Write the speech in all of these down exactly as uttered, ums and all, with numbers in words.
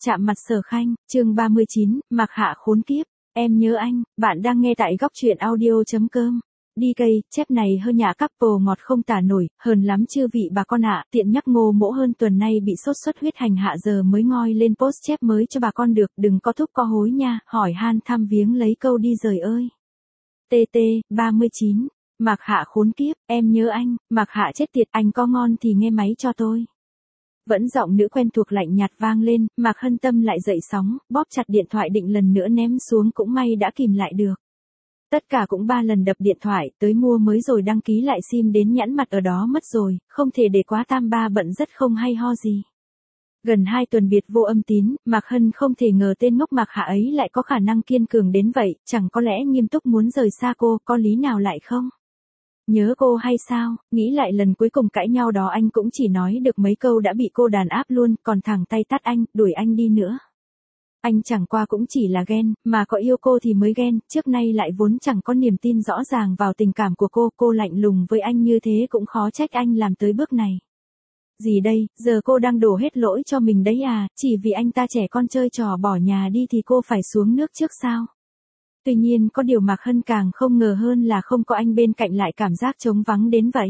Chạm mặt Sở Khanh, chương ba mươi chín, Mạc Hạ khốn kiếp, em nhớ anh, bạn đang nghe tại góc truyện audio.com. Đi cây, chép này hơi nhã couple ngọt không tả nổi, hờn lắm chưa vị bà con ạ, tiện nhắc Ngô Mỗ hơn tuần nay bị sốt xuất huyết hành hạ giờ mới ngoi lên post chép mới cho bà con được, đừng có thúc có hối nha, hỏi han thăm viếng lấy câu đi rời ơi. tê tê, ba mươi chín, Mạc Hạ khốn kiếp, em nhớ anh, Mạc Hạ chết tiệt, anh có ngon thì nghe máy cho tôi. Vẫn giọng nữ quen thuộc lạnh nhạt vang lên, Mạc Hân tâm lại dậy sóng, bóp chặt điện thoại định lần nữa ném xuống cũng may đã kìm lại được. Tất cả cũng ba lần đập điện thoại, tới mua mới rồi đăng ký lại sim đến nhãn mặt ở đó mất rồi, không thể để quá tam ba bận rất không hay ho gì. Gần hai tuần biệt vô âm tín, Mạc Hân không thể ngờ tên ngốc Mạc Hạ ấy lại có khả năng kiên cường đến vậy, chẳng có lẽ nghiêm túc muốn rời xa cô, có lý nào lại không? Nhớ cô hay sao, nghĩ lại lần cuối cùng cãi nhau đó anh cũng chỉ nói được mấy câu đã bị cô đàn áp luôn, còn thẳng tay tát anh, đuổi anh đi nữa. Anh chẳng qua cũng chỉ là ghen, mà có yêu cô thì mới ghen, trước nay lại vốn chẳng có niềm tin rõ ràng vào tình cảm của cô, cô lạnh lùng với anh như thế cũng khó trách anh làm tới bước này. Gì đây, giờ cô đang đổ hết lỗi cho mình đấy à, chỉ vì anh ta trẻ con chơi trò bỏ nhà đi thì cô phải xuống nước trước sao? Tuy nhiên có điều Mạc Hân càng không ngờ hơn là không có anh bên cạnh lại cảm giác trống vắng đến vậy.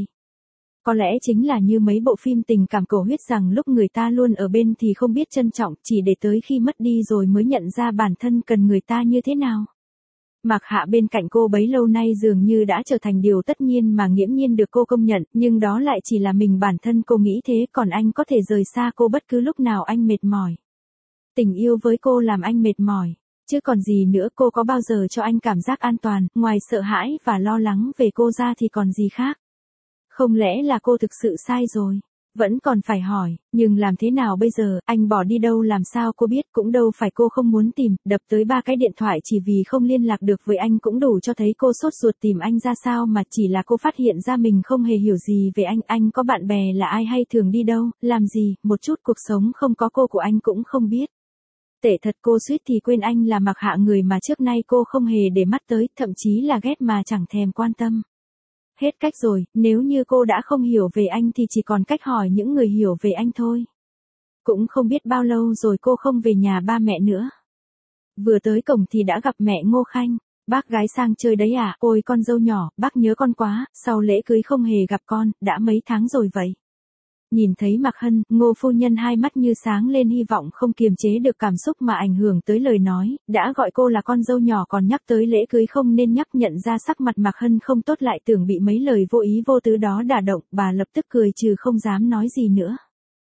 Có lẽ chính là như mấy bộ phim tình cảm cầu huyết rằng lúc người ta luôn ở bên thì không biết trân trọng, chỉ để tới khi mất đi rồi mới nhận ra bản thân cần người ta như thế nào. Mạc Hạ bên cạnh cô bấy lâu nay dường như đã trở thành điều tất nhiên mà nghiễm nhiên được cô công nhận, nhưng đó lại chỉ là mình bản thân cô nghĩ thế, còn anh có thể rời xa cô bất cứ lúc nào anh mệt mỏi. Tình yêu với cô làm anh mệt mỏi. Chứ còn gì nữa, cô có bao giờ cho anh cảm giác an toàn, ngoài sợ hãi và lo lắng về cô ra thì còn gì khác? Không lẽ là cô thực sự sai rồi? Vẫn còn phải hỏi, nhưng làm thế nào bây giờ, anh bỏ đi đâu làm sao cô biết, cũng đâu phải cô không muốn tìm, đập tới ba cái điện thoại chỉ vì không liên lạc được với anh cũng đủ cho thấy cô sốt ruột tìm anh ra sao, mà chỉ là cô phát hiện ra mình không hề hiểu gì về anh, anh có bạn bè là ai hay thường đi đâu, làm gì, một chút cuộc sống không có cô của anh cũng không biết. Tệ thật, cô suýt thì quên anh là Mạc Hạ, người mà trước nay cô không hề để mắt tới, thậm chí là ghét mà chẳng thèm quan tâm. Hết cách rồi, nếu như cô đã không hiểu về anh thì chỉ còn cách hỏi những người hiểu về anh thôi. Cũng không biết bao lâu rồi cô không về nhà ba mẹ nữa. Vừa tới cổng thì đã gặp mẹ Ngô Khanh. Bác gái sang chơi đấy à, ôi con dâu nhỏ, bác nhớ con quá, sau lễ cưới không hề gặp con, đã mấy tháng rồi vậy. Nhìn thấy Mạc Hân, Ngô phu nhân hai mắt như sáng lên, hy vọng không kiềm chế được cảm xúc mà ảnh hưởng tới lời nói, đã gọi cô là con dâu nhỏ còn nhắc tới lễ cưới không nên nhắc. Nhận ra sắc mặt Mạc Hân không tốt lại tưởng bị mấy lời vô ý vô tứ đó đả động, bà lập tức cười trừ không dám nói gì nữa.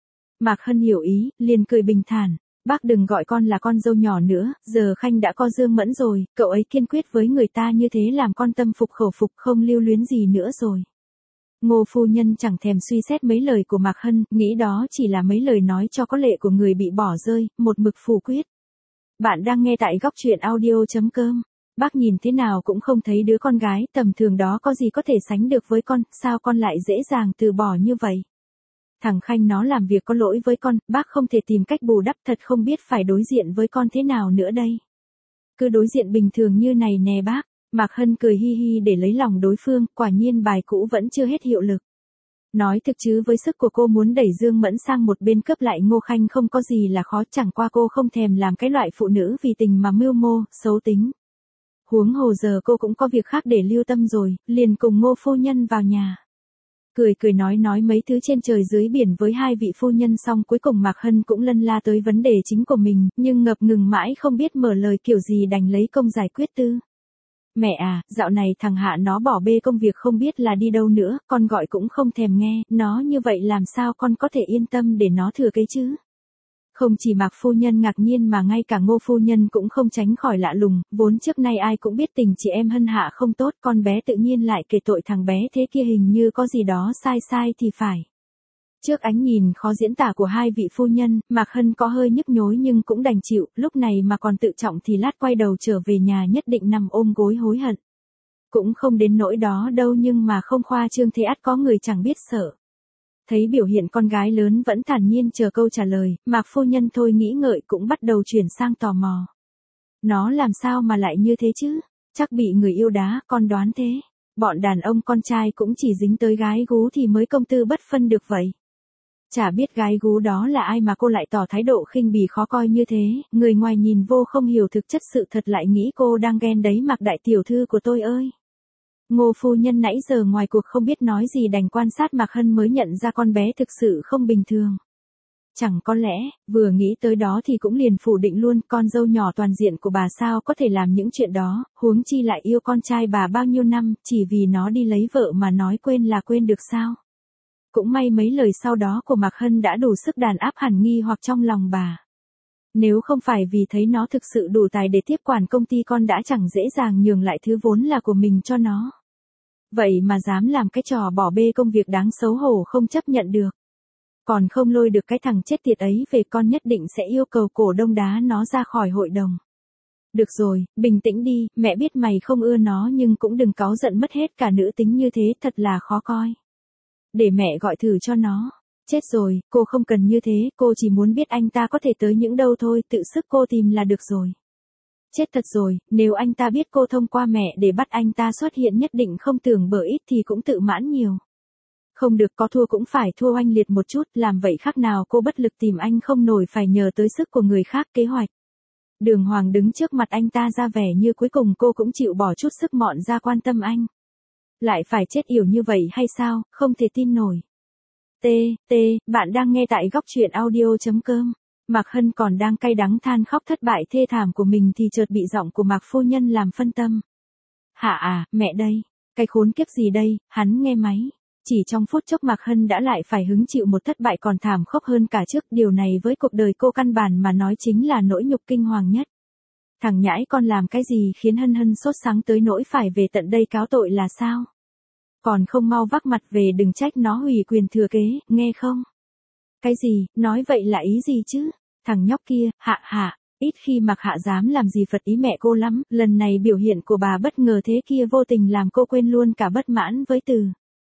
Mạc Hân hiểu ý, liền cười bình thản, bác đừng gọi con là con dâu nhỏ nữa, giờ Khanh đã có Dương Mẫn rồi, cậu ấy kiên quyết với người ta như thế làm con tâm phục khẩu phục không lưu luyến gì nữa rồi. Ngô phu nhân chẳng thèm suy xét mấy lời của Mạc Hân, nghĩ đó chỉ là mấy lời nói cho có lệ của người bị bỏ rơi, một mực phủ quyết. Bạn đang nghe tại góc truyện audio.com. Bác nhìn thế nào cũng không thấy đứa con gái tầm thường đó có gì có thể sánh được với con, sao con lại dễ dàng từ bỏ như vậy? Thằng Khanh nó làm việc có lỗi với con, bác không thể tìm cách bù đắp, thật không biết phải đối diện với con thế nào nữa đây. Cứ đối diện bình thường như này nè bác. Mạc Hân cười hi hi để lấy lòng đối phương, quả nhiên bài cũ vẫn chưa hết hiệu lực. Nói thực chứ với sức của cô muốn đẩy Dương Mẫn sang một bên cướp lại Ngô Khanh không có gì là khó, chẳng qua cô không thèm làm cái loại phụ nữ vì tình mà mưu mô, xấu tính. Huống hồ giờ cô cũng có việc khác để lưu tâm rồi, liền cùng Ngô phu nhân vào nhà. Cười cười nói nói mấy thứ trên trời dưới biển với hai vị phu nhân xong cuối cùng Mạc Hân cũng lân la tới vấn đề chính của mình, nhưng ngập ngừng mãi không biết mở lời kiểu gì đành lấy công giải quyết tư. Mẹ à, dạo này thằng Hạ nó bỏ bê công việc không biết là đi đâu nữa, con gọi cũng không thèm nghe, nó như vậy làm sao con có thể yên tâm để nó thừa kế chứ? Không chỉ Mạc phu nhân ngạc nhiên mà ngay cả Ngô phu nhân cũng không tránh khỏi lạ lùng, vốn trước nay ai cũng biết tình chị em Hân Hạ không tốt, con bé tự nhiên lại kể tội thằng bé thế kia hình như có gì đó sai sai thì phải. Trước ánh nhìn khó diễn tả của hai vị phu nhân, Mạc Hân có hơi nhức nhối nhưng cũng đành chịu, lúc này mà còn tự trọng thì lát quay đầu trở về nhà nhất định nằm ôm gối hối hận. Cũng không đến nỗi đó đâu, nhưng mà không khoa trương thế ắt có người chẳng biết sợ. Thấy biểu hiện con gái lớn vẫn thản nhiên chờ câu trả lời, Mạc phu nhân thôi nghĩ ngợi cũng bắt đầu chuyển sang tò mò. Nó làm sao mà lại như thế chứ? Chắc bị người yêu đá, con đoán thế. Bọn đàn ông con trai cũng chỉ dính tới gái gú thì mới công tư bất phân được vậy. Chả biết gái gú đó là ai mà cô lại tỏ thái độ khinh bỉ khó coi như thế, người ngoài nhìn vô không hiểu thực chất sự thật lại nghĩ cô đang ghen đấy Mạc đại tiểu thư của tôi ơi. Ngô phu nhân nãy giờ ngoài cuộc không biết nói gì đành quan sát Mạc Hân mới nhận ra con bé thực sự không bình thường. Chẳng có lẽ, vừa nghĩ tới đó thì cũng liền phủ định luôn, con dâu nhỏ toàn diện của bà sao có thể làm những chuyện đó, huống chi lại yêu con trai bà bao nhiêu năm, chỉ vì nó đi lấy vợ mà nói quên là quên được sao. Cũng may mấy lời sau đó của Mạc Hân đã đủ sức đàn áp hẳn nghi hoặc trong lòng bà. Nếu không phải vì thấy nó thực sự đủ tài để tiếp quản công ty con đã chẳng dễ dàng nhường lại thứ vốn là của mình cho nó. Vậy mà dám làm cái trò bỏ bê công việc đáng xấu hổ không chấp nhận được. Còn không lôi được cái thằng chết tiệt ấy về con nhất định sẽ yêu cầu cổ đông đá nó ra khỏi hội đồng. Được rồi, bình tĩnh đi, mẹ biết mày không ưa nó nhưng cũng đừng cáu giận mất hết cả nữ tính như thế thật là khó coi. Để mẹ gọi thử cho nó. Chết rồi, cô không cần như thế, cô chỉ muốn biết anh ta có thể tới những đâu thôi, tự sức cô tìm là được rồi. Chết thật rồi, nếu anh ta biết cô thông qua mẹ để bắt anh ta xuất hiện nhất định không tưởng bở ít thì cũng tự mãn nhiều. Không được, có thua cũng phải thua oanh liệt một chút, làm vậy khác nào cô bất lực tìm anh không nổi phải nhờ tới sức của người khác kế hoạch. Đường Hoàng đứng trước mặt anh ta ra vẻ như cuối cùng cô cũng chịu bỏ chút sức mọn ra quan tâm anh. Lại phải chết yểu như vậy hay sao, không thể tin nổi. T, T, bạn đang nghe tại góc truyện audio.com. Mạc Hân còn đang cay đắng than khóc thất bại thê thảm của mình thì chợt bị giọng của Mạc phu nhân làm phân tâm. Hả à, mẹ đây, cái khốn kiếp gì đây, hắn nghe máy. Chỉ trong phút chốc Mạc Hân đã lại phải hứng chịu một thất bại còn thảm khốc hơn cả trước, điều này với cuộc đời cô căn bản mà nói chính là nỗi nhục kinh hoàng nhất. Thằng nhãi con làm cái gì khiến Hân Hân sốt sáng tới nỗi phải về tận đây cáo tội là sao? Còn không mau vác mặt về đừng trách nó hủy quyền thừa kế, nghe không? Cái gì, nói vậy là ý gì chứ? Thằng nhóc kia, hạ hạ, ít khi Mạc Hạ dám làm gì phật ý mẹ cô lắm, lần này biểu hiện của bà bất ngờ thế kia vô tình làm cô quên luôn cả bất mãn với từ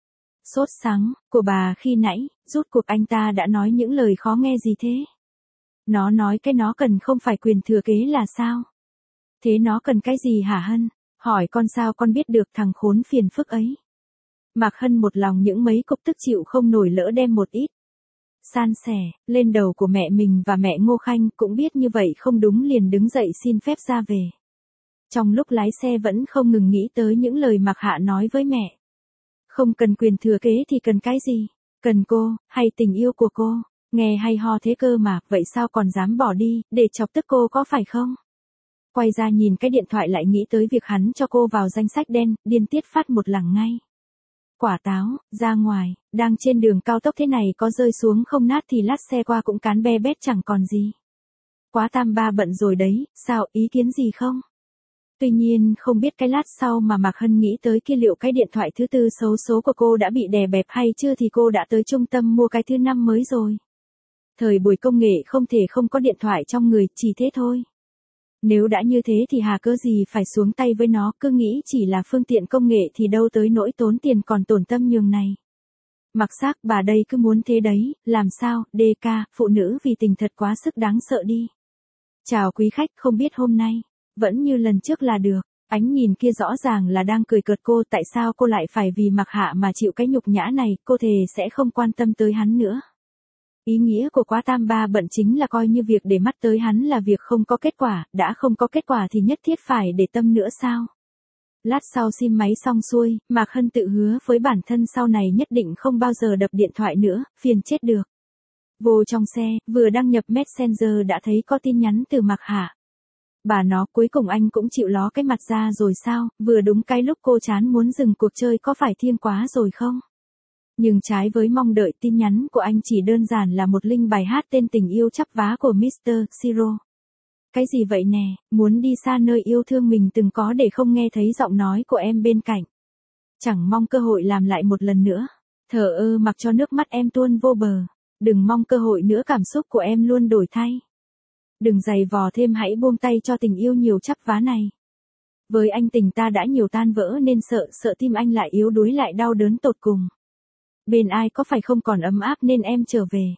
sốt sắng của bà khi nãy, rút cuộc anh ta đã nói những lời khó nghe gì thế? Nó nói cái nó cần không phải quyền thừa kế là sao? Thế nó cần cái gì hả Hân? Hỏi con sao con biết được thằng khốn phiền phức ấy? Mạc Hân một lòng những mấy cục tức chịu không nổi lỡ đem một ít san sẻ lên đầu của mẹ mình và mẹ Ngô Khanh, cũng biết như vậy không đúng liền đứng dậy xin phép ra về. Trong lúc lái xe vẫn không ngừng nghĩ tới những lời Mạc Hạ nói với mẹ. Không cần quyền thừa kế thì cần cái gì? Cần cô, hay tình yêu của cô? Nghe hay ho thế cơ mà, vậy sao còn dám bỏ đi, để chọc tức cô có phải không? Quay ra nhìn cái điện thoại lại nghĩ tới việc hắn cho cô vào danh sách đen, điên tiết phát một lẳng ngay. Quả táo, ra ngoài, đang trên đường cao tốc thế này có rơi xuống không nát thì lát xe qua cũng cán be bét chẳng còn gì. Quá tam ba bận rồi đấy, sao, ý kiến gì không? Tuy nhiên không biết cái lát sau mà Mạc Hân nghĩ tới kia liệu cái điện thoại thứ tư xấu số của cô đã bị đè bẹp hay chưa thì cô đã tới trung tâm mua cái thứ năm mới rồi. Thời buổi công nghệ không thể không có điện thoại trong người, chỉ thế thôi. Nếu đã như thế thì hà cớ gì phải xuống tay với nó, cứ nghĩ chỉ là phương tiện công nghệ thì đâu tới nỗi tốn tiền còn tổn tâm nhường này. Mặc xác bà đây cứ muốn thế đấy, làm sao, đê ca, phụ nữ vì tình thật quá sức đáng sợ đi. Chào quý khách, không biết hôm nay, vẫn như lần trước là được, ánh nhìn kia rõ ràng là đang cười cợt cô, tại sao cô lại phải vì Mạc Hạ mà chịu cái nhục nhã này, cô thề sẽ không quan tâm tới hắn nữa. Ý nghĩa của quá tam ba bận chính là coi như việc để mắt tới hắn là việc không có kết quả, đã không có kết quả thì nhất thiết phải để tâm nữa sao? Lát sau sim máy xong xuôi, Mạc Hân tự hứa với bản thân sau này nhất định không bao giờ đập điện thoại nữa, phiền chết được. Vô trong xe, vừa đăng nhập Messenger đã thấy có tin nhắn từ Mạc Hạ. Bà nó, cuối cùng anh cũng chịu ló cái mặt ra rồi sao, vừa đúng cái lúc cô chán muốn dừng cuộc chơi có phải thiêng quá rồi không? Nhưng trái với mong đợi, tin nhắn của anh chỉ đơn giản là một link bài hát tên Tình yêu chắp vá của mít tơ Siro. Cái gì vậy nè, muốn đi xa nơi yêu thương mình từng có để không nghe thấy giọng nói của em bên cạnh. Chẳng mong cơ hội làm lại một lần nữa. Thờ ơ mặc cho nước mắt em tuôn vô bờ. Đừng mong cơ hội nữa, cảm xúc của em luôn đổi thay. Đừng giày vò thêm, hãy buông tay cho tình yêu nhiều chắp vá này. Với anh tình ta đã nhiều tan vỡ nên sợ, sợ tim anh lại yếu đuối lại đau đớn tột cùng. Bên ai có phải không còn ấm áp nên em trở về.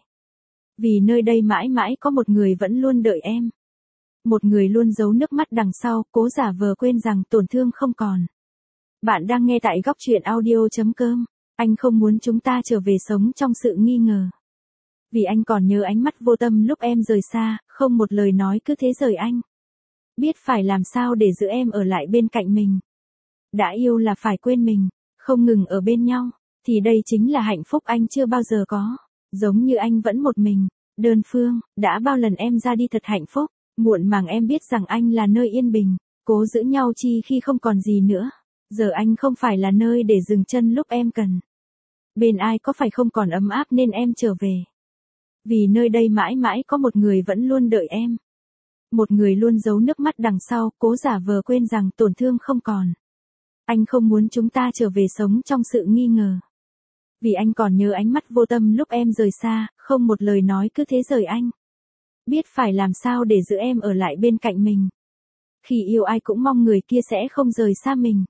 Vì nơi đây mãi mãi có một người vẫn luôn đợi em. Một người luôn giấu nước mắt đằng sau, cố giả vờ quên rằng tổn thương không còn. Bạn đang nghe tại góc truyện audio.com. Anh không muốn chúng ta trở về sống trong sự nghi ngờ. Vì anh còn nhớ ánh mắt vô tâm lúc em rời xa, không một lời nói cứ thế rời anh. Biết phải làm sao để giữ em ở lại bên cạnh mình. Đã yêu là phải quên mình, không ngừng ở bên nhau, thì đây chính là hạnh phúc anh chưa bao giờ có. Giống như anh vẫn một mình, đơn phương, đã bao lần em ra đi thật hạnh phúc, muộn màng em biết rằng anh là nơi yên bình, cố giữ nhau chi khi không còn gì nữa. Giờ anh không phải là nơi để dừng chân lúc em cần. Bên ai có phải không còn ấm áp nên em trở về. Vì nơi đây mãi mãi có một người vẫn luôn đợi em. Một người luôn giấu nước mắt đằng sau, cố giả vờ quên rằng tổn thương không còn. Anh không muốn chúng ta trở về sống trong sự nghi ngờ. Vì anh còn nhớ ánh mắt vô tâm lúc em rời xa, không một lời nói cứ thế rời anh. Biết phải làm sao để giữ em ở lại bên cạnh mình. Khi yêu ai cũng mong người kia sẽ không rời xa mình.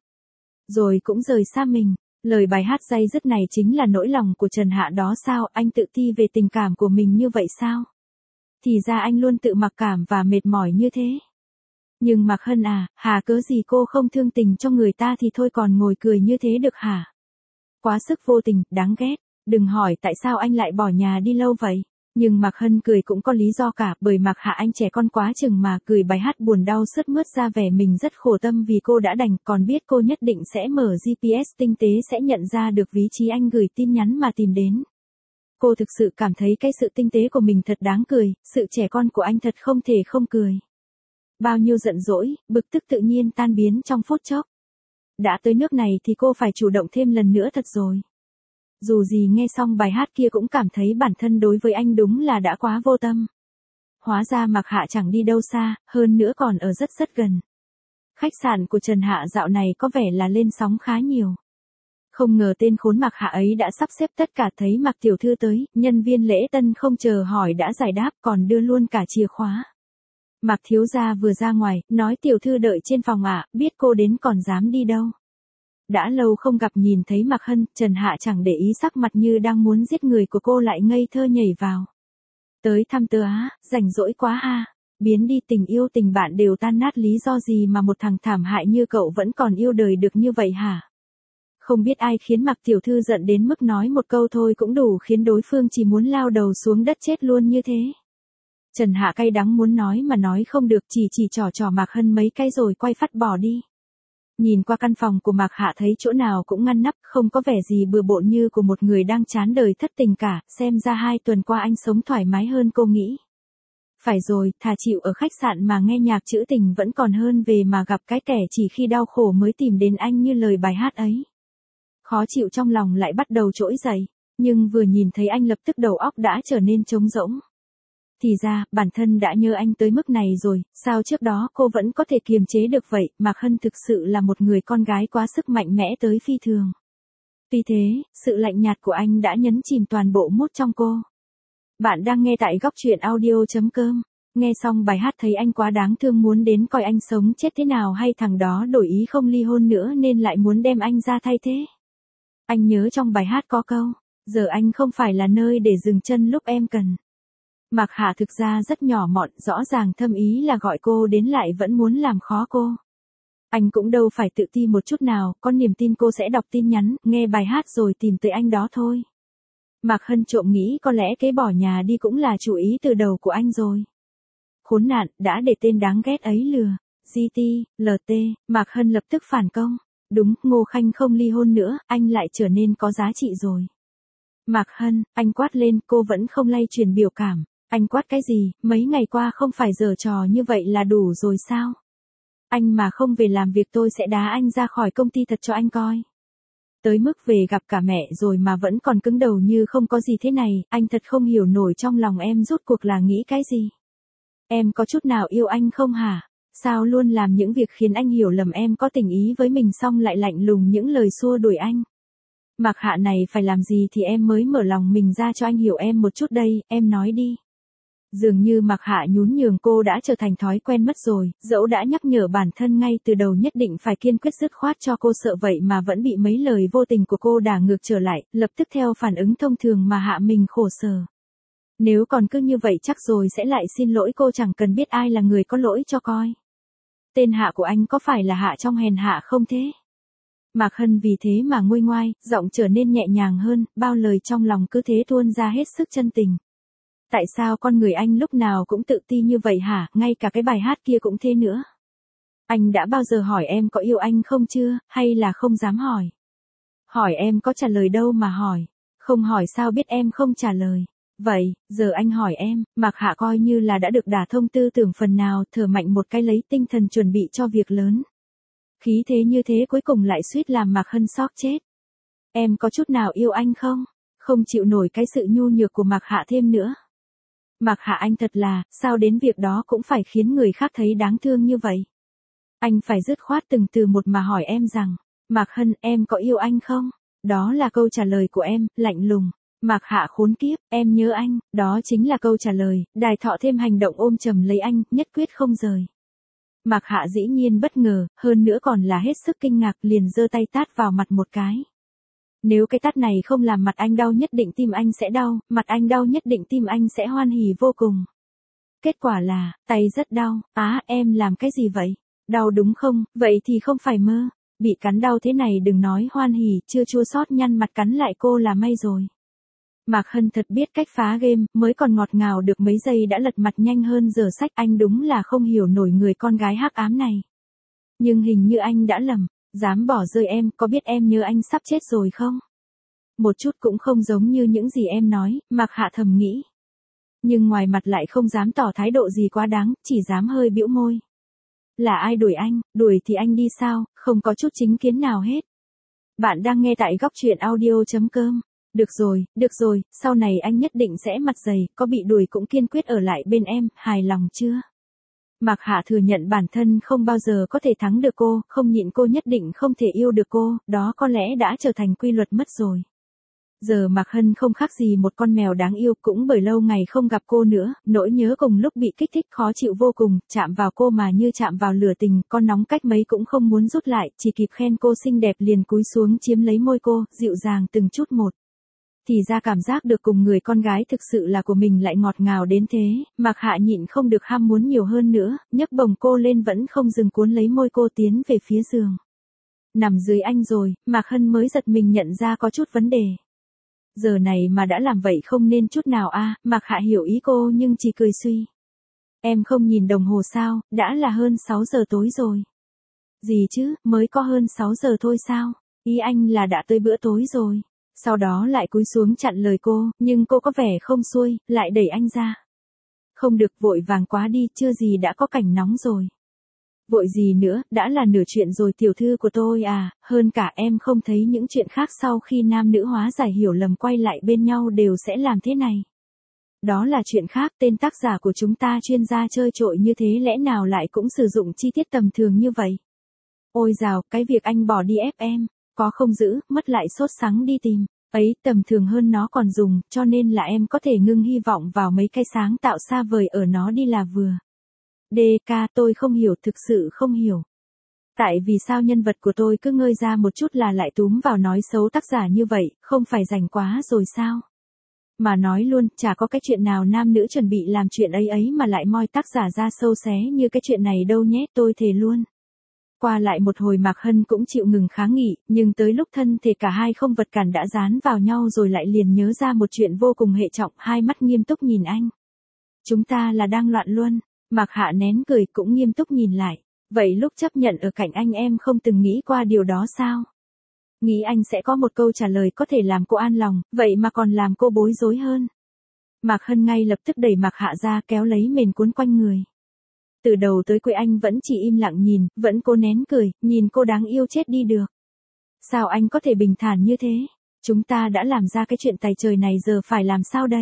Rồi cũng rời xa mình. Lời bài hát day dứt này chính là nỗi lòng của Trần Hạ đó sao, anh tự ti về tình cảm của mình như vậy sao? Thì ra anh luôn tự mặc cảm và mệt mỏi như thế. Nhưng Mạc Hân à, hà cớ gì cô không thương tình cho người ta thì thôi còn ngồi cười như thế được hả? Quá sức vô tình, đáng ghét. Đừng hỏi tại sao anh lại bỏ nhà đi lâu vậy. Nhưng Mạc Hân cười cũng có lý do cả, bởi Mạc Hạ anh trẻ con quá chừng mà, cười bài hát buồn đau sướt mướt ra vẻ mình rất khổ tâm vì cô đã đành, còn biết cô nhất định sẽ mở giê pê ét tinh tế sẽ nhận ra được vị trí anh gửi tin nhắn mà tìm đến. Cô thực sự cảm thấy cái sự tinh tế của mình thật đáng cười, sự trẻ con của anh thật không thể không cười. Bao nhiêu giận dỗi, bực tức tự nhiên tan biến trong phút chốc. Đã tới nước này thì cô phải chủ động thêm lần nữa thật rồi. Dù gì nghe xong bài hát kia cũng cảm thấy bản thân đối với anh đúng là đã quá vô tâm. Hóa ra Mạc Hạ chẳng đi đâu xa, hơn nữa còn ở rất rất gần. Khách sạn của Trần Hạ dạo này có vẻ là lên sóng khá nhiều. Không ngờ tên khốn Mạc Hạ ấy đã sắp xếp tất cả, thấy Mạc tiểu thư tới, nhân viên lễ tân không chờ hỏi đã giải đáp còn đưa luôn cả chìa khóa. Mạc thiếu gia vừa ra ngoài, nói tiểu thư đợi trên phòng ạ, biết cô đến còn dám đi đâu. Đã lâu không gặp nhìn thấy Mạc Hân, Trần Hạ chẳng để ý sắc mặt như đang muốn giết người của cô lại ngây thơ nhảy vào. Tới thăm tớ á, rảnh rỗi quá ha, biến đi tình yêu tình bạn đều tan nát lý do gì mà một thằng thảm hại như cậu vẫn còn yêu đời được như vậy hả? Không biết ai khiến Mạc tiểu thư giận đến mức nói một câu thôi cũng đủ khiến đối phương chỉ muốn lao đầu xuống đất chết luôn như thế. Trần Hạ cay đắng muốn nói mà nói không được, chỉ chỉ trò trò Mạc Hân mấy cái rồi quay phắt bỏ đi. Nhìn qua căn phòng của Mạc Hạ thấy chỗ nào cũng ngăn nắp, không có vẻ gì bừa bộn như của một người đang chán đời thất tình cả, xem ra hai tuần qua anh sống thoải mái hơn cô nghĩ. Phải rồi, thà chịu ở khách sạn mà nghe nhạc trữ tình vẫn còn hơn về mà gặp cái kẻ chỉ khi đau khổ mới tìm đến anh như lời bài hát ấy. Khó chịu trong lòng lại bắt đầu trỗi dậy, nhưng vừa nhìn thấy anh lập tức đầu óc đã trở nên trống rỗng. Thì ra, bản thân đã nhớ anh tới mức này rồi, sao trước đó cô vẫn có thể kiềm chế được vậy, Mạc Hân thực sự là một người con gái quá sức mạnh mẽ tới phi thường. Tuy thế, sự lạnh nhạt của anh đã nhấn chìm toàn bộ mood trong cô. Bạn đang nghe tại góc truyện audio chấm com. Nghe xong bài hát thấy anh quá đáng thương muốn đến coi anh sống chết thế nào hay thằng đó đổi ý không ly hôn nữa nên lại muốn đem anh ra thay thế. Anh nhớ trong bài hát có câu, giờ anh không phải là nơi để dừng chân lúc em cần. Mạc Hạ thực ra rất nhỏ mọn, rõ ràng thâm ý là gọi cô đến lại vẫn muốn làm khó cô. Anh cũng đâu phải tự ti một chút nào, có niềm tin cô sẽ đọc tin nhắn, nghe bài hát rồi tìm tới anh đó thôi. Mạc Hân trộm nghĩ có lẽ cái bỏ nhà đi cũng là chủ ý từ đầu của anh rồi. Khốn nạn, đã để tên đáng ghét ấy lừa. giê tê, lờ tê, Mạc Hân lập tức phản công. Đúng, Ngô Khanh không ly hôn nữa, anh lại trở nên có giá trị rồi. Mạc Hân, anh quát lên, cô vẫn không lay truyền biểu cảm. Anh quát cái gì, mấy ngày qua không phải giở trò như vậy là đủ rồi sao? Anh mà không về làm việc tôi sẽ đá anh ra khỏi công ty thật cho anh coi. Tới mức về gặp cả mẹ rồi mà vẫn còn cứng đầu như không có gì thế này, anh thật không hiểu nổi trong lòng em rốt cuộc là nghĩ cái gì. Em có chút nào yêu anh không hả? Sao luôn làm những việc khiến anh hiểu lầm em có tình ý với mình xong lại lạnh lùng những lời xua đuổi anh. Mạc Hạ này phải làm gì thì em mới mở lòng mình ra cho anh hiểu em một chút đây, em nói đi. Dường như Mạc Hạ nhún nhường cô đã trở thành thói quen mất rồi, dẫu đã nhắc nhở bản thân ngay từ đầu nhất định phải kiên quyết dứt khoát cho cô sợ vậy mà vẫn bị mấy lời vô tình của cô đả ngược trở lại, lập tức theo phản ứng thông thường mà Hạ mình khổ sở. Nếu còn cứ như vậy chắc rồi sẽ lại xin lỗi cô, chẳng cần biết ai là người có lỗi cho coi. Tên Hạ của anh có phải là Hạ trong hèn hạ không thế? Mạc Hân vì thế mà nguôi ngoai, giọng trở nên nhẹ nhàng hơn, bao lời trong lòng cứ thế tuôn ra hết sức chân tình. Tại sao con người anh lúc nào cũng tự ti như vậy hả, ngay cả cái bài hát kia cũng thế nữa. Anh đã bao giờ hỏi em có yêu anh không chưa, hay là không dám hỏi? Hỏi em có trả lời đâu mà hỏi. Không hỏi sao biết em không trả lời. Vậy, giờ anh hỏi em, Mạc Hạ coi như là đã được đả thông tư tưởng phần nào, thở mạnh một cái lấy tinh thần chuẩn bị cho việc lớn. Khí thế như thế cuối cùng lại suýt làm Mạc Hân sốc chết. Em có chút nào yêu anh không? Không chịu nổi cái sự nhu nhược của Mạc Hạ thêm nữa. Mạc Hạ anh thật là, sao đến việc đó cũng phải khiến người khác thấy đáng thương như vậy? Anh phải dứt khoát từng từ một mà hỏi em rằng, Mạc Hân, em có yêu anh không? Đó là câu trả lời của em, lạnh lùng. Mạc Hạ khốn kiếp, em nhớ anh, đó chính là câu trả lời, Đài Thọ thêm hành động ôm chầm lấy anh, nhất quyết không rời. Mạc Hạ dĩ nhiên bất ngờ, hơn nữa còn là hết sức kinh ngạc, liền giơ tay tát vào mặt một cái. Nếu cái tát này không làm mặt anh đau nhất định tim anh sẽ đau, mặt anh đau nhất định tim anh sẽ hoan hỉ vô cùng. Kết quả là, tay rất đau, á em làm cái gì vậy? Đau đúng không, vậy thì không phải mơ. Bị cắn đau thế này đừng nói hoan hỉ, chưa chua xót nhăn mặt cắn lại cô là may rồi. Mạc Hân thật biết cách phá game, mới còn ngọt ngào được mấy giây đã lật mặt nhanh hơn giờ sách, anh đúng là không hiểu nổi người con gái hắc ám này. Nhưng hình như anh đã lầm, dám bỏ rơi em, có biết em nhớ anh sắp chết rồi không? Một chút cũng không giống như những gì em nói, Mạc Hạ thầm nghĩ. Nhưng ngoài mặt lại không dám tỏ thái độ gì quá đáng, chỉ dám hơi bĩu môi. Là ai đuổi anh, đuổi thì anh đi sao, không có chút chính kiến nào hết. Bạn đang nghe tại góc truyện audio chấm com. Được rồi, được rồi, sau này anh nhất định sẽ mặt dày, có bị đuổi cũng kiên quyết ở lại bên em, hài lòng chưa? Mạc Hạ thừa nhận bản thân không bao giờ có thể thắng được cô, không nhịn cô nhất định không thể yêu được cô, đó có lẽ đã trở thành quy luật mất rồi. Giờ Mạc Hân không khác gì một con mèo đáng yêu, cũng bởi lâu ngày không gặp cô nữa, nỗi nhớ cùng lúc bị kích thích khó chịu vô cùng, chạm vào cô mà như chạm vào lửa tình, con nóng cách mấy cũng không muốn rút lại, chỉ kịp khen cô xinh đẹp liền cúi xuống chiếm lấy môi cô, dịu dàng từng chút một. Thì ra cảm giác được cùng người con gái thực sự là của mình lại ngọt ngào đến thế, Mạc Hạ nhịn không được ham muốn nhiều hơn nữa, nhấc bồng cô lên vẫn không dừng cuốn lấy môi cô tiến về phía giường. Nằm dưới anh rồi, Mạc Hân mới giật mình nhận ra có chút vấn đề. Giờ này mà đã làm vậy không nên chút nào a. À, Mạc Hạ hiểu ý cô nhưng chỉ cười suy. Em không nhìn đồng hồ sao, đã là hơn sáu giờ tối rồi. Gì chứ, mới có hơn sáu giờ thôi sao, ý anh là đã tới bữa tối rồi. Sau đó lại cúi xuống chặn lời cô, nhưng cô có vẻ không xuôi, lại đẩy anh ra. Không được, vội vàng quá đi, chưa gì đã có cảnh nóng rồi. Vội gì nữa, đã là nửa chuyện rồi tiểu thư của tôi à, hơn cả em không thấy những chuyện khác sau khi nam nữ hóa giải hiểu lầm quay lại bên nhau đều sẽ làm thế này. Đó là chuyện khác, tên tác giả của chúng ta chuyên gia chơi trội như thế lẽ nào lại cũng sử dụng chi tiết tầm thường như vậy. Ôi dào, cái việc anh bỏ đi ép em, có không giữ, mất lại sốt sắng đi tìm, ấy tầm thường hơn nó còn dùng, cho nên là em có thể ngưng hy vọng vào mấy cái sáng tạo xa vời ở nó đi là vừa. đê ca, tôi không hiểu, thực sự không hiểu. Tại vì sao nhân vật của tôi cứ ngơi ra một chút là lại túm vào nói xấu tác giả như vậy, không phải rảnh quá rồi sao? Mà nói luôn, chả có cái chuyện nào nam nữ chuẩn bị làm chuyện ấy ấy mà lại moi tác giả ra sâu xé như cái chuyện này đâu nhé, tôi thề luôn. Qua lại một hồi Mạc Hân cũng chịu ngừng kháng nghị, nhưng tới lúc thân thể cả hai không vật cản đã dán vào nhau rồi lại liền nhớ ra một chuyện vô cùng hệ trọng, hai mắt nghiêm túc nhìn anh. Chúng ta là đang loạn luân. Mạc Hạ nén cười cũng nghiêm túc nhìn lại. Vậy lúc chấp nhận ở cạnh anh em không từng nghĩ qua điều đó sao? Nghĩ anh sẽ có một câu trả lời có thể làm cô an lòng, vậy mà còn làm cô bối rối hơn. Mạc Hân ngay lập tức đẩy Mạc Hạ ra kéo lấy mền cuốn quanh người. Từ đầu tới cuối anh vẫn chỉ im lặng nhìn, vẫn cố nén cười, nhìn cô đáng yêu chết đi được. Sao anh có thể bình thản như thế? Chúng ta đã làm ra cái chuyện tày trời này giờ phải làm sao đây?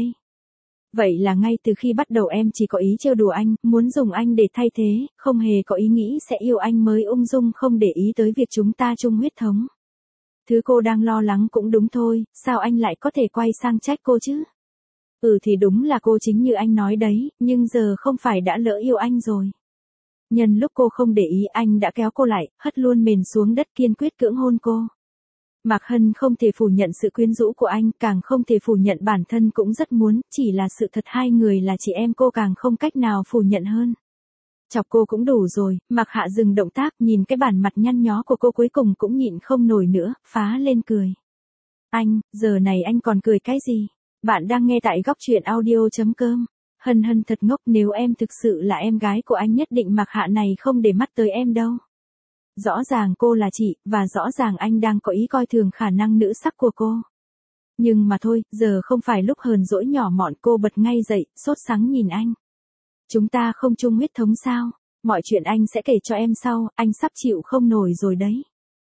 Vậy là ngay từ khi bắt đầu em chỉ có ý trêu đùa anh, muốn dùng anh để thay thế, không hề có ý nghĩ sẽ yêu anh mới ung dung không để ý tới việc chúng ta chung huyết thống. Thứ cô đang lo lắng cũng đúng thôi, sao anh lại có thể quay sang trách cô chứ? Ừ thì đúng là cô chính như anh nói đấy, nhưng giờ không phải đã lỡ yêu anh rồi. Nhân lúc cô không để ý anh đã kéo cô lại, hất luôn mền xuống đất kiên quyết cưỡng hôn cô. Mạc Hân không thể phủ nhận sự quyến rũ của anh, càng không thể phủ nhận bản thân cũng rất muốn, chỉ là sự thật hai người là chị em cô càng không cách nào phủ nhận hơn. Chọc cô cũng đủ rồi, Mạc Hạ dừng động tác nhìn cái bản mặt nhăn nhó của cô cuối cùng cũng nhịn không nổi nữa, phá lên cười. Anh, giờ này anh còn cười cái gì? Bạn đang nghe tại góc truyện audio.com. Hân Hân thật ngốc, nếu em thực sự là em gái của anh nhất định Mạc Hạ này không để mắt tới em đâu. Rõ ràng cô là chị, và rõ ràng anh đang có ý coi thường khả năng nữ sắc của cô. Nhưng mà thôi, giờ không phải lúc hờn dỗi nhỏ mọn. Cô bật ngay dậy, sốt sắng nhìn anh. Chúng ta không chung huyết thống sao? Mọi chuyện anh sẽ kể cho em sau, anh sắp chịu không nổi rồi đấy.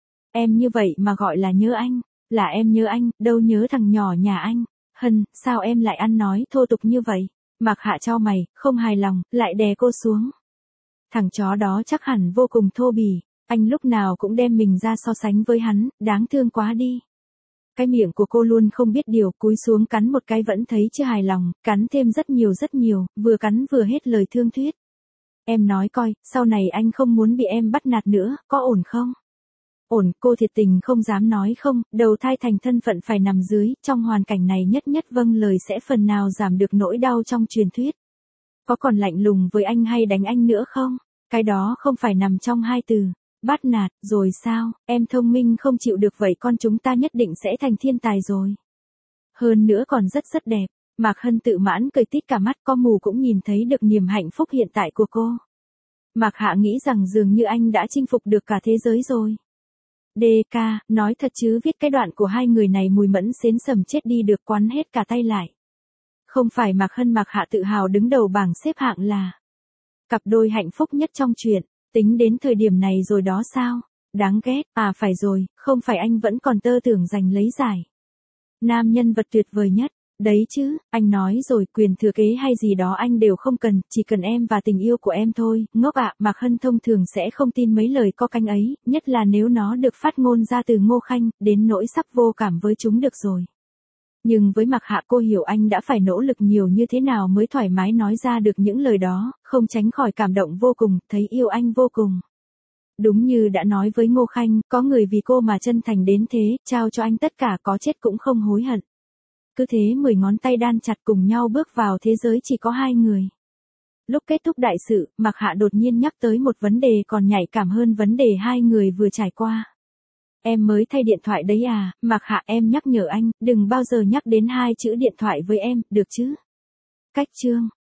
Em như vậy mà gọi là nhớ anh, là em nhớ anh, đâu nhớ thằng nhỏ nhà anh. Hân, sao em lại ăn nói thô tục như vậy? Mạc Hạ chau mày, không hài lòng, lại đè cô xuống. Thằng chó đó chắc hẳn vô cùng thô bỉ, anh lúc nào cũng đem mình ra so sánh với hắn, đáng thương quá đi. Cái miệng của cô luôn không biết điều, cúi xuống cắn một cái vẫn thấy chưa hài lòng, cắn thêm rất nhiều rất nhiều, vừa cắn vừa hết lời thương thuyết. Em nói coi, sau này anh không muốn bị em bắt nạt nữa, có ổn không? Ổn, cô thiệt tình không dám nói không, đầu thai thành thân phận phải nằm dưới, trong hoàn cảnh này nhất nhất vâng lời sẽ phần nào giảm được nỗi đau trong truyền thuyết. Có còn lạnh lùng với anh hay đánh anh nữa không? Cái đó không phải nằm trong hai từ. Bắt nạt, rồi sao, em thông minh không chịu được vậy con chúng ta nhất định sẽ thành thiên tài rồi. Hơn nữa còn rất rất đẹp. Mạc Hân tự mãn cười tít cả mắt, có mù cũng nhìn thấy được niềm hạnh phúc hiện tại của cô. Mạc Hạ nghĩ rằng dường như anh đã chinh phục được cả thế giới rồi. đê ca, nói thật chứ viết cái đoạn của hai người này mùi mẫn xến sầm chết đi được, quắn hết cả tay lại. Không phải Mạc Hân Mạc Hạ tự hào đứng đầu bảng xếp hạng là cặp đôi hạnh phúc nhất trong truyện, tính đến thời điểm này rồi đó sao? Đáng ghét, à phải rồi, không phải anh vẫn còn tơ tưởng giành lấy giải nam nhân vật tuyệt vời nhất. Đấy chứ, anh nói rồi, quyền thừa kế hay gì đó anh đều không cần, chỉ cần em và tình yêu của em thôi. Ngốc ạ, Mạc Hân thông thường sẽ không tin mấy lời có cánh ấy, nhất là nếu nó được phát ngôn ra từ Ngô Khanh, đến nỗi sắp vô cảm với chúng được rồi. Nhưng với Mạc Hạ cô hiểu anh đã phải nỗ lực nhiều như thế nào mới thoải mái nói ra được những lời đó, không tránh khỏi cảm động vô cùng, thấy yêu anh vô cùng. Đúng như đã nói với Ngô Khanh, có người vì cô mà chân thành đến thế, trao cho anh tất cả có chết cũng không hối hận. Cứ thế mười ngón tay đan chặt cùng nhau bước vào thế giới chỉ có hai người. Lúc kết thúc đại sự, Mạc Hạ đột nhiên nhắc tới một vấn đề còn nhạy cảm hơn vấn đề hai người vừa trải qua. Em mới thay điện thoại đấy à, Mạc Hạ em nhắc nhở anh, đừng bao giờ nhắc đến hai chữ điện thoại với em, được chứ? Cách chương.